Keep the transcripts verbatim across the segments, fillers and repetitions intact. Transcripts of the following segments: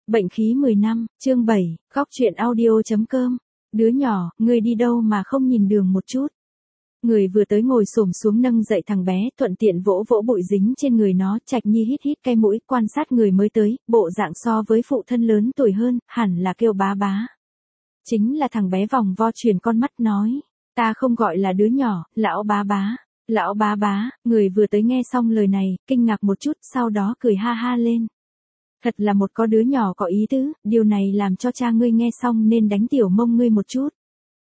Bệnh khí mười năm, chương bảy, góc chuyện audio.com. Đứa nhỏ, ngươi đi đâu mà không nhìn đường một chút. Người vừa tới ngồi xổm xuống nâng dậy thằng bé, thuận tiện vỗ vỗ bụi dính trên người nó. Trạch Nhi hít hít cái mũi, quan sát người mới tới, bộ dạng so với phụ thân lớn tuổi hơn, hẳn là kêu bá bá. Chính là thằng bé vòng vo chuyển con mắt nói, ta không gọi là đứa nhỏ, lão bá bá. Lão bá bá, người vừa tới nghe xong lời này, kinh ngạc một chút, sau đó cười ha ha lên. Thật là một có đứa nhỏ có ý tứ, điều này làm cho cha ngươi nghe xong nên đánh tiểu mông ngươi một chút.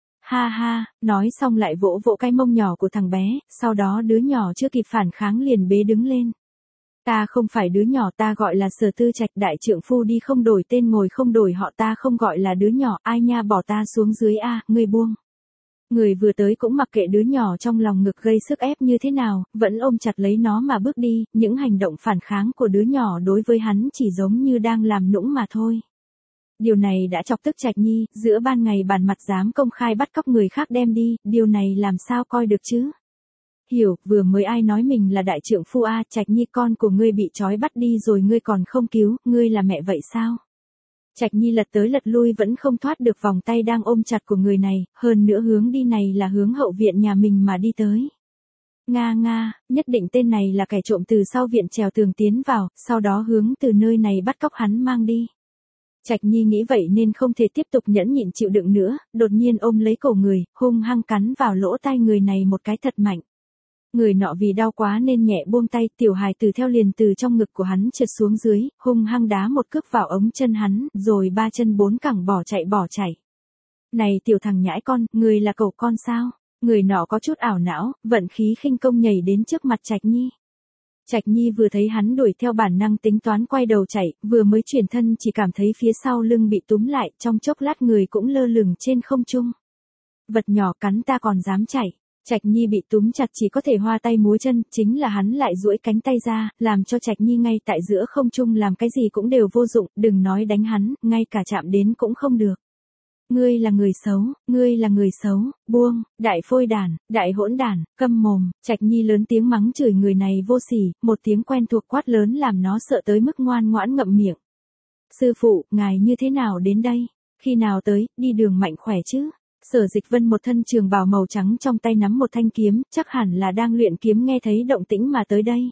Ha ha, nói xong lại vỗ vỗ cái mông nhỏ của thằng bé, sau đó đứa nhỏ chưa kịp phản kháng liền bế đứng lên. Ta không phải đứa nhỏ, ta gọi là Sở Tư Trạch, đại trượng phu đi không đổi tên ngồi không đổi họ, ta không gọi là đứa nhỏ, ai nha, bỏ ta xuống dưới a, ngươi buông. Người vừa tới cũng mặc kệ đứa nhỏ trong lòng ngực gây sức ép như thế nào, vẫn ôm chặt lấy nó mà bước đi, những hành động phản kháng của đứa nhỏ đối với hắn chỉ giống như đang làm nũng mà thôi. Điều này đã chọc tức Trạch Nhi, giữa ban ngày bàn mặt dám công khai bắt cóc người khác đem đi, điều này làm sao coi được chứ? Hiểu, vừa mới ai nói mình là đại trượng phu a, Trạch Nhi, con của ngươi bị trói bắt đi rồi ngươi còn không cứu, ngươi là mẹ vậy sao? Trạch Nhi lật tới lật lui vẫn không thoát được vòng tay đang ôm chặt của người này, hơn nữa hướng đi này là hướng hậu viện nhà mình mà đi tới. Nga nga, nhất định tên này là kẻ trộm từ sau viện trèo tường tiến vào, sau đó hướng từ nơi này bắt cóc hắn mang đi. Trạch Nhi nghĩ vậy nên không thể tiếp tục nhẫn nhịn chịu đựng nữa, đột nhiên ôm lấy cổ người, hung hăng cắn vào lỗ tai người này một cái thật mạnh. Người nọ vì đau quá nên nhẹ buông tay, tiểu hài tử theo liền từ trong ngực của hắn trượt xuống dưới, hung hăng đá một cước vào ống chân hắn, rồi ba chân bốn cẳng bỏ chạy bỏ chạy. Này tiểu thằng nhãi con, người là cậu con sao? Người nọ có chút ảo não, vận khí khinh công nhảy đến trước mặt Trạch Nhi. Trạch Nhi vừa thấy hắn đuổi theo bản năng tính toán quay đầu chạy, vừa mới chuyển thân chỉ cảm thấy phía sau lưng bị túm lại, trong chốc lát người cũng lơ lửng trên không trung. Vật nhỏ cắn ta còn dám chạy. Trạch Nhi bị túm chặt chỉ có thể hoa tay múa chân, chính là hắn lại duỗi cánh tay ra, làm cho Trạch Nhi ngay tại giữa không trung làm cái gì cũng đều vô dụng, đừng nói đánh hắn, ngay cả chạm đến cũng không được. Ngươi là người xấu, ngươi là người xấu, buông, đại phôi đàn, đại hỗn đàn, câm mồm. Trạch Nhi lớn tiếng mắng chửi người này vô sỉ, một tiếng quen thuộc quát lớn làm nó sợ tới mức ngoan ngoãn ngậm miệng. Sư phụ, ngài như thế nào đến đây? Khi nào tới, đi đường mạnh khỏe chứ? Sở Dịch Vân một thân trường bào màu trắng trong tay nắm một thanh kiếm, chắc hẳn là đang luyện kiếm nghe thấy động tĩnh mà tới đây.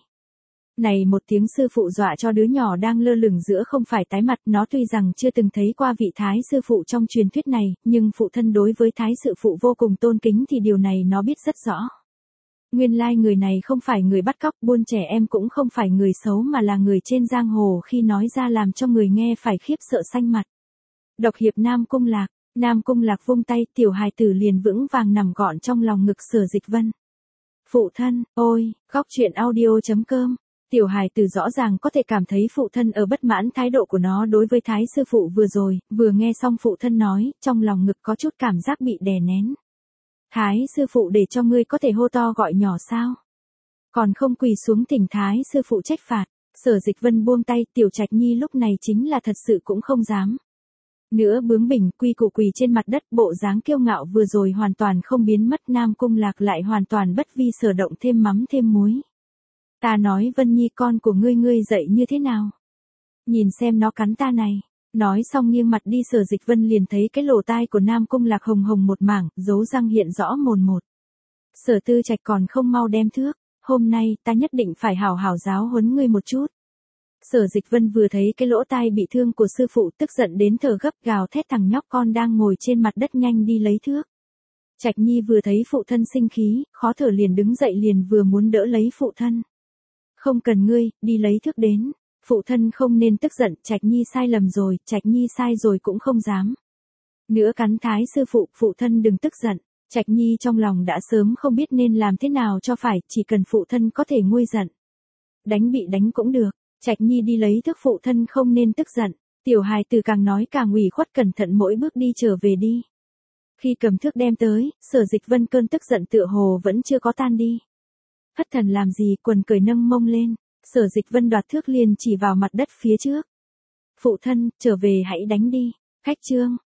Này một tiếng sư phụ dọa cho đứa nhỏ đang lơ lửng giữa không phải tái mặt, nó tuy rằng chưa từng thấy qua vị thái sư phụ trong truyền thuyết này, nhưng phụ thân đối với thái sư phụ vô cùng tôn kính thì điều này nó biết rất rõ. Nguyên lai người này không phải người bắt cóc buôn trẻ em, cũng không phải người xấu mà là người trên giang hồ, khi nói ra làm cho người nghe phải khiếp sợ xanh mặt. Độc hiệp Nam Cung Lạc. Nam Cung Lạc vung tay, tiểu hài tử liền vững vàng nằm gọn trong lòng ngực Sở Dịch Vân. Phụ thân, ôi, góc chuyện audio.com. Tiểu hài tử rõ ràng có thể cảm thấy phụ thân ở bất mãn thái độ của nó đối với thái sư phụ vừa rồi, vừa nghe xong phụ thân nói, trong lòng ngực có chút cảm giác bị đè nén. Thái sư phụ để cho ngươi có thể hô to gọi nhỏ sao? Còn không quỳ xuống thỉnh thái sư phụ trách phạt. Sở Dịch Vân buông tay, tiểu Trạch Nhi lúc này chính là thật sự cũng không dám. Nữa bướng bỉnh quy củ quỳ trên mặt đất, bộ dáng kiêu ngạo vừa rồi hoàn toàn không biến mất. Nam Cung Lạc lại hoàn toàn bất vi sở động, thêm mắm thêm muối. Ta nói Vân Nhi, con của ngươi ngươi dậy như thế nào? Nhìn xem nó cắn ta này. Nói xong nghiêng mặt đi, Sở Dịch Vân liền thấy cái lỗ tai của Nam Cung Lạc hồng hồng một mảng, dấu răng hiện rõ mồn một. Sở Tư Trạch còn không mau đem thước, hôm nay ta nhất định phải hảo hảo giáo huấn ngươi một chút. Sở Dịch Vân vừa thấy cái lỗ tai bị thương của sư phụ tức giận đến thở gấp, gào thét thằng nhóc con đang ngồi trên mặt đất nhanh đi lấy thước. Trạch Nhi vừa thấy phụ thân sinh khí, khó thở liền đứng dậy liền vừa muốn đỡ lấy phụ thân. Không cần ngươi, đi lấy thước đến. Phụ thân không nên tức giận, Trạch Nhi sai lầm rồi, Trạch Nhi sai rồi cũng không dám. Nữa cắn thái sư phụ, phụ thân đừng tức giận. Trạch Nhi trong lòng đã sớm không biết nên làm thế nào cho phải, chỉ cần phụ thân có thể nguôi giận. Đánh bị đánh cũng được. Trạch Nhi đi lấy thước, phụ thân không nên tức giận. Tiểu hài tử càng nói càng ủy khuất, cẩn thận mỗi bước đi trở về đi. Khi cầm thước đem tới, Sở Dịch Vân cơn tức giận tựa hồ vẫn chưa có tan đi. Thất thần làm gì, quần cởi nâng mông lên. Sở Dịch Vân đoạt thước liền chỉ vào mặt đất phía trước. Phụ thân, trở về hãy đánh đi. Khách chương.